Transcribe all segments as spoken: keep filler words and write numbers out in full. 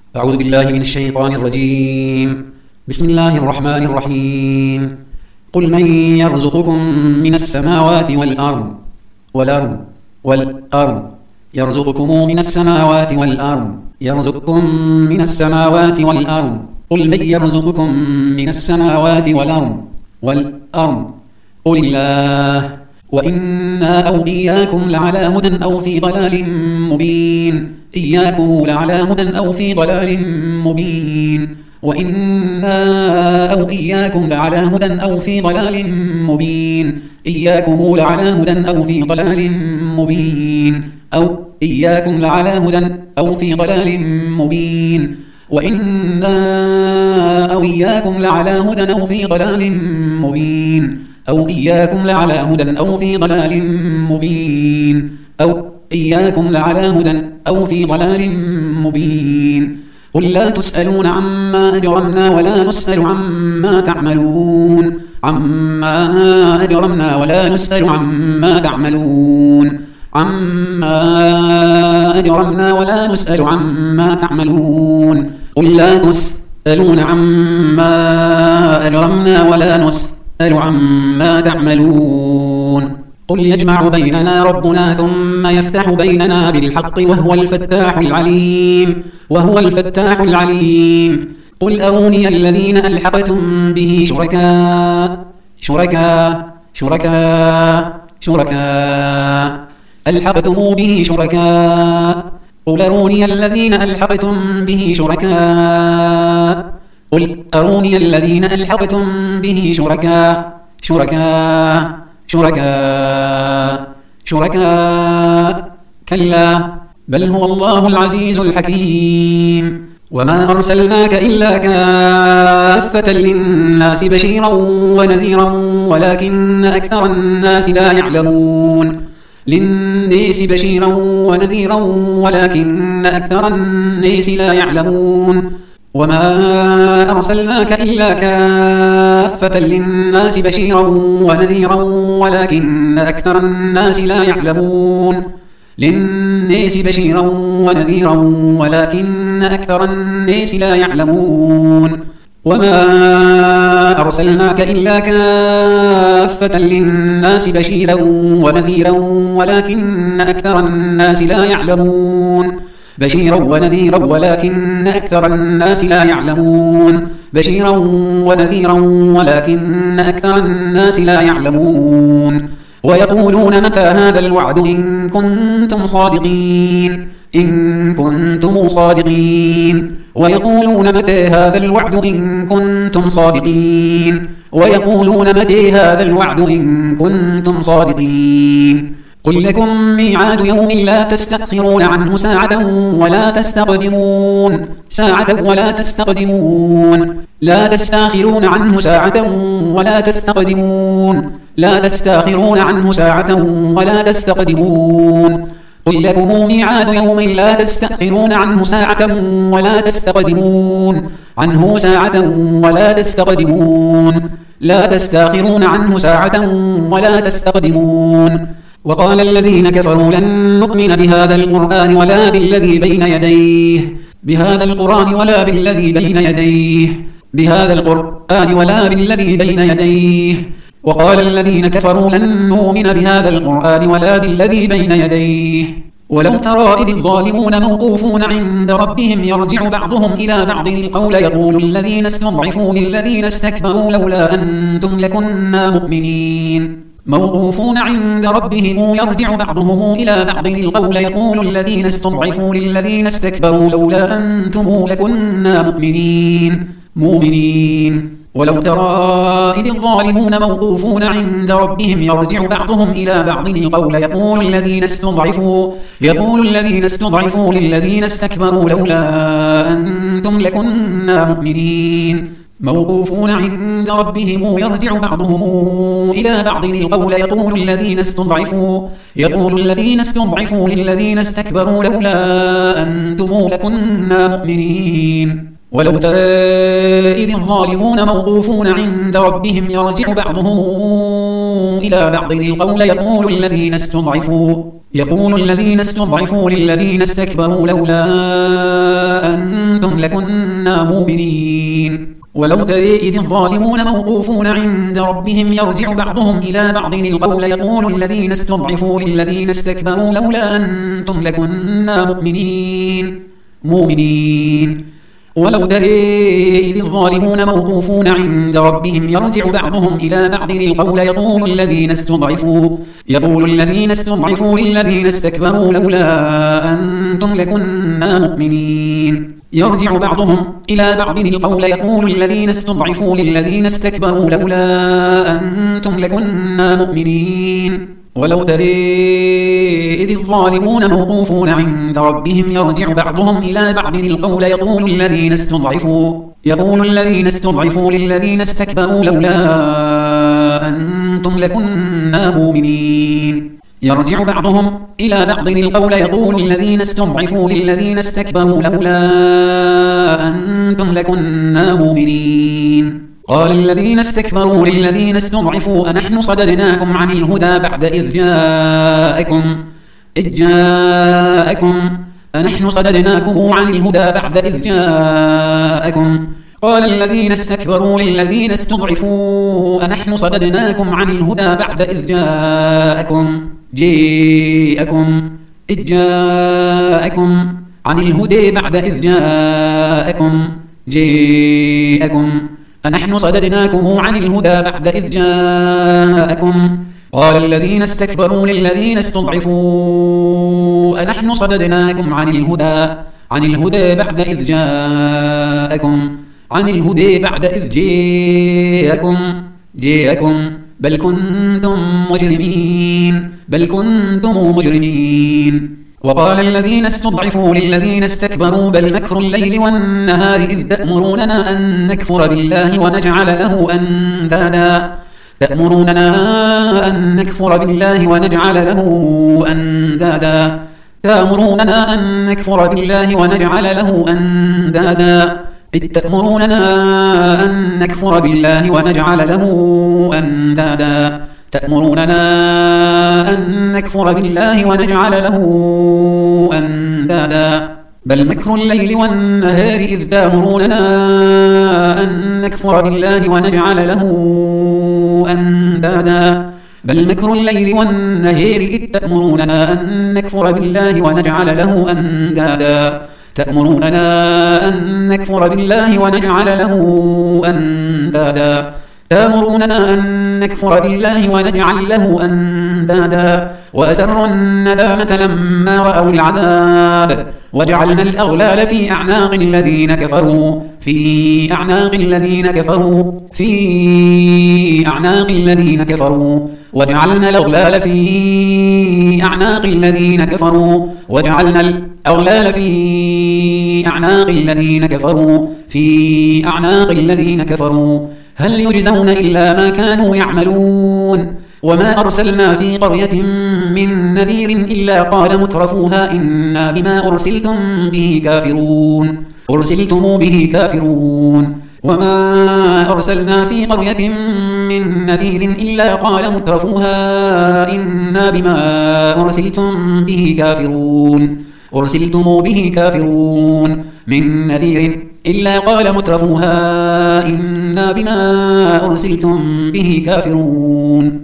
أعوذ بالله من الشيطان الرجيم. بسم الله الرحمن الرحيم. قل من يرزقكم من السماوات والأرض والأرض والأرض يرزقكم من السماوات والأرض يرزقكم من السماوات والأرض قل من يرزقكم من السماوات والأرض والأرض قل الله وإنا أو إياكم لعلى هدى أو في ضلال مبين إياكم لعلى هدى أو في ضلال مبين وإنا أو إياكم لعلى هدى أو في ضلال مبين إياكم لعلى هدى أو في ضلال مبين أو إياكم لعلى هدى أو في ضلال مبين وإنا أو إياكم لعلى هدى أو في ضلال مبين أو إياكم لعلى هدى أو في ضلال مبين أو إياكم لعلى هدى أو في ضلال مبين قل لا تسألون عما أجرمنا ولا نسأل عما تعملون عما أجرمنا ولا نسأل عما تعملون عما أجرمنا ولا نسأل عما تعملون قل لا تسألون عما أجرمنا ولا نسأل عما تعملون قل يجمع بيننا ربنا ثم يفتح بيننا بالحق وهو الفتاح العليم وهو الفتاح العليم قل أروني الذين ألحقتم به شركاء شركاء شركاء شركاء ألحقتم به شركاء قل أروني الذين ألحقتم به شركاء قل أروني الذين ألحقتم به شركاء شركاء شركاء شركاء كلا بل هو الله العزيز الحكيم وما أرسلناك إلا كافة للناس بشيرا ونذيرا ولكن أكثر الناس لا يعلمون للناس بشيرا ونذيرا ولكن أكثر الناس لا يعلمون وما أرسلناك إلا كافة للناس بشيرا ونذيرا ولكن أكثر الناس لا يعلمون للناس بشيرا ونذيرا ولكن أكثر الناس لا يعلمون وما أرسلناك إلا كافة للناس بشيرا ونذيرا ولكن أكثر الناس لا يعلمون بشيرا ونذيرا ولكن أكثر الناس لا يعلمون بشيرا ونذيرا ولكن أكثر الناس لا يعلمون ويقولون متى هذا الوعد إن كنتم صادقين إن كنتم صادقين ويقولون متى هذا الوعد إن كنتم صادقين ويقولون متى هذا الوعد إن كنتم صادقين قل لكم ميعاد يوم لا تستأخرون عنه ساعة ولا تستقدمون ساعة ولا تستقدمون لا تستأخرون عنه ساعة ولا تستقدمون لا تستأخرون عنه ساعة ولا تستقدمون قل لكم ميعاد يوم لا تستأخرون عنه ساعة ولا تستقدمون عنه ساعة ولا تستقدمون لا تستأخرون عنه ساعة ولا تستقدمون وقال الذين كفروا لن نؤمن بهذا القرآن ولا بالذي بين يديه بهذا القرآن ولا بالذي بين يديه بهذا القرآن ولا بالذي بين يديه وقال الذين كفروا لن نؤمن بهذا القرآن ولا بالذي بين يديه ولو ترى إذ الظالمون موقوفون عند ربهم يرجع بعضهم إلى بعض القول يقول الذين استضعفوا للذين استكبروا لولا أنتم لكنا مؤمنين موقوفون عند ربهم يرجع بعضهم إلى بعض القول يقول الذين استضعفوا للذين استكبروا لولا أنتم لكنا مؤمنين مؤمنين ولو ترى إذ الظالمون موقوفون عند ربهم يرجع بعضهم إلى بعض القول يقول الذين استضعفوا يقول الذين استضعفوا للذين استكبروا لولا أنتم لكنا مؤمنين موقوفون عند ربهم يرجع بعضهم إلى بعض القول يقول الذين استضعفوا يقول الذين استضعفوا للذين استكبروا لولا أنتم لكنا مؤمنين ولو ترى إذ الظالمون موقوفون عند ربهم يرجع بعضهم بعضهم إلى بعض القول يقول الذين استضعفوا يقول الذين استضعفوا للذين استكبروا لولا أنتم لكنا مؤمنين ولو ترى إذ الظالمون موقوفون عند ربهم يرجع بعضهم إلى بعض القول يقول الذين استضعفوا للذين استكبروا لولا أنتم لكنا مؤمنين مؤمنين ولو ترى إذ الظالمون موقوفون عند ربهم يرجع بعضهم إلى بعض القول يقول الذين استضعفوا يقول الذين استضعفوا للذين استكبروا لولا أنتم لكنا مؤمنين يرجع بعضهم إلى بعض القول يقول الذين استضعفوا للذين استكبروا لولا أنتم لكنا مؤمنين ولو ترى إذ الظالمون موقوفون عند ربهم يرجع بعضهم إلى بعض القول يقول الذين استضعفوا يقول الذين استضعفوا للذين استكبروا لولا أنتم لكنا مؤمنين يرجع بعضهم إلى بعض القول يقول الذين استضعفوا للذين استكبروا لولا أنتم لكنا مؤمنين قال الذين استكبروا للذين استضعفوا أنحن صددناكم عن الهدى بعد إذ جاءكم إذ جاءكم أنحن صددناكم عن الهدى بعد إذ جاءكم قال الذين استكبروا للذين استضعفوا أنحن صددناكم عن الهدى بعد إذ جاءكم جاءكم إذ جاءكم عن الهدى بعد إذ جاءكم جاءكم أنحن صددناكم عن الهدى بعد إذ جاءكم قال الذين استكبروا للذين استضعفوا أنحن صددناكم عن الهدى عن الهدى بعد إذ جاءكم عن الهدى بعد إذ جاءكم جاءكم بل كنتم مجرمين بل كنتم مجرمين وقال الذين استضعفوا للذين استكبروا بل مكر الليل والنهار إذ تأمروننا أن نكفر بالله ونجعل له أندادا تأمروننا أن نكفر بالله ونجعل له أندادا تأمروننا أن نكفر بالله ونجعل له أندادا إذ تأمروننا أن نكفر بالله ونجعل له أندادا تأمروننا أن نكفر بالله ونجعل له أندادا بل مكر الليل والنهار إذ تأمروننا أن نكفر بالله ونجعل له أندادا بل مكر الليل والنهار إذ تأمروننا أن نكفر بالله ونجعل له أندادا تأمروننا أن نكفر بالله ونجعل له أندادا تأمروننا أن نكفر بالله ونجعل له أندادا وأسروا الندامة لما رأوا العذاب وجعلنا الأغلال في أعناق الذين كفروا في أعناق الذين كفروا في أعناق الذين كفروا وجعلنا الأغلال في أعناق الذين كفروا وجعلنا الأغلال في أعناق الذين كفروا في أعناق الذين كفروا هل يجزون إلا ما كانوا يعملون وما أرسلنا في قرية من نذير إلا قال مترفوها إنا بما أرسلتم به كافرون أرسلتم به كافرون وما أرسلنا في قرية من نذير إلا قال مترفوها إنا بما أرسلتم به كافرون أرسلتم به كافرون من نذير إلا قال مترفوها إنا بما أرسلتم به كافرون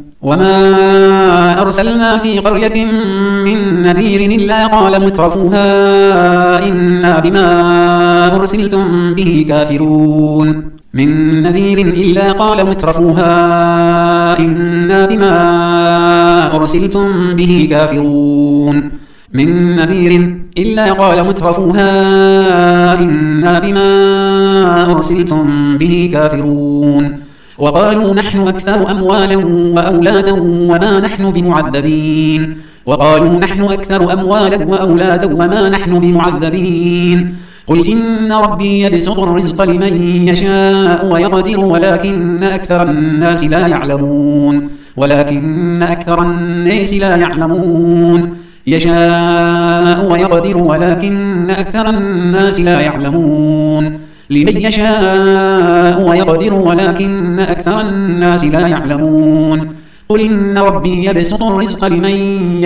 وما أرسلنا في قرية من نذير إلا قال مترفوها إنا بما أرسلتم به كافرون من نذير إلا قال مترفوها إنا بما أرسلتم به كافرون من نذير إلا قال مترفوها إنا بما أرسلتم به كافرون وقالوا نحن أكثر أموالا وأولادا وما نحن بمعذبين وقالوا نحن أكثر أموالا وأولادا وما نحن بمعذبين قل إن ربي يبسط الرزق لمن يشاء ويقدر ولكن أكثر الناس لا يعلمون ولكن أكثر الناس لا يعلمون يشاء ويقدر ولكن أكثر الناس لا يعلمون لمن يشاء ويقدر ولكن أكثر الناس لا يعلمون قل إن ربي يبسط الرزق لمن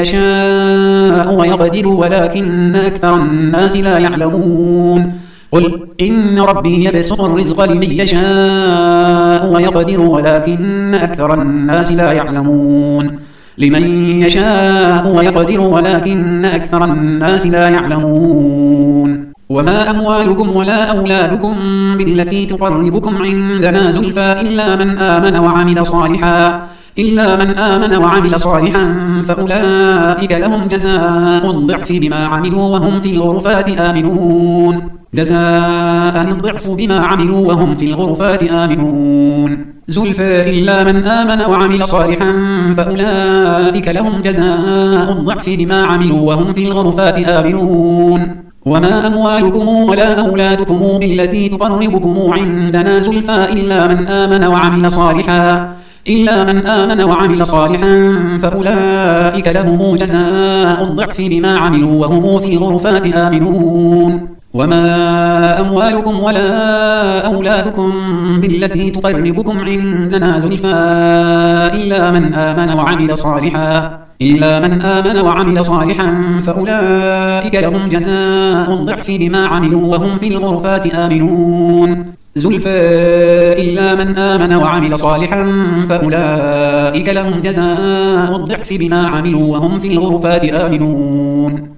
يشاء ويقدر ولكن أكثر الناس لا يعلمون قل إن ربي يبسط الرزق لمن يشاء ويقدر ولكن أكثر الناس لا يعلمون لمن يشاء ويقدر ولكن أكثر الناس لا يعلمون وما أموالكم ولا أولادكم بالتي تقربكم عندنا زلفى إلا من آمن وعمل صالحا إلا من آمن وعمل صالحا فأولئك لهم جزاء الضعف بما عملوا وهم في الغرفات آمنون جزاء الضعف بما عملوا وهم في الغرفات آمنون زلفى إلا من آمن وعمل صالحا فأولئك لهم جزاء الضعف بما عملوا وهم في الغرفات آمنون وما أموالكم ولا أولادكم بالتي تقربكم عندنا زلفى إلا من آمن وعمل صالحا إلا من آمن وعمل صالحا فأولئك لهم جزاء الضعف بما عملوا وهم في الغرفات آمنون وما أموالكم ولا أولادكم بالتي تقربكم عندنا زلفى إلا من آمن وعمل صالحا إلا من آمن وعمل صالحا فأولئك لهم جزاء الضعف بما عملوا وهم في الغرفات آمنون زلفى إلا من آمن وعمل صالحا فأولئك لهم جزاء الضعف بما عملوا وهم في الغرفات آمنون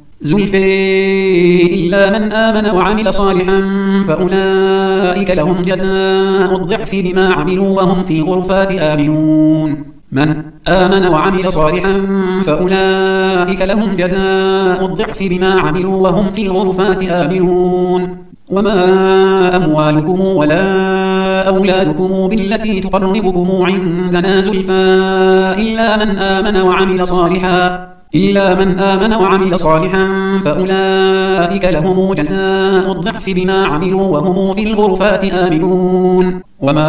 زلفى إلا من آمن وعمل صالحا فأولئك لهم جزاء الضعف بما عملوا وهم في الغرفات آمنون من آمن وعمل صالحا فأولئك لهم جزاء الضعف بما عملوا وهم في الغرفات آمنون وما أموالكم ولا أولادكم بالتي تقربكم عندنا زلفى إلا من آمن وعمل صالحا إلا من آمن وعمل صالحا فأولئك لهم جزاء الضعف بما عملوا وهم في الغرفات آمنون وما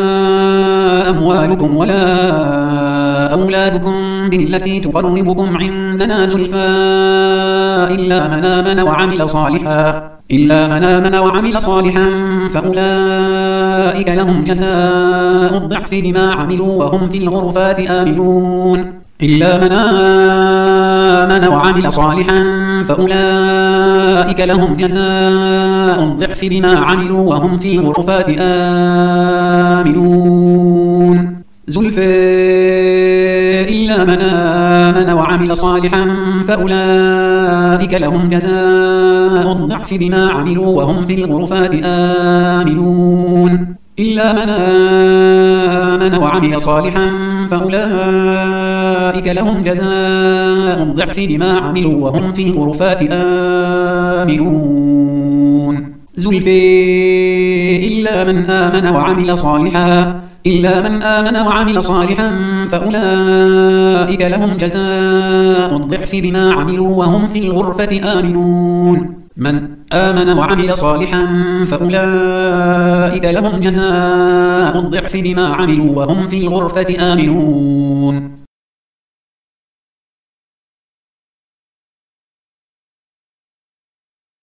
أموالكم ولا أولادكم بالتي تقربكم عندنا زلفى إلا من آمن وعمل صالحا إلا من آمن وعمل صالحا فأولئك لهم جزاء الضعف بما عملوا وهم في الغرفات آمنون إلا من آمن وعمل صالحا فأولئك لهم جزاء الضعف بما عملوا وهم في الغرفات آمنون زلفى إلا من آمن وعمل صالحا فأولئك لهم جزاء الضعف بما عملوا وهم في الغرفات آمنون إلا من آمن وعمل صالحا فأولئك لهم جزاء الضعف بما عملوا وهم في الغرفات آمنون زلفى إلا من آمن وعمل صالحا إلا من آمن وعمل صالحا فأولئك لهم جزاء الضعف بما عملوا وهم في الغرفة آمنون من آمن وعمل صالحا فأولئك لهم جزاء الضعف بما عملوا وهم في الغرفة آمنون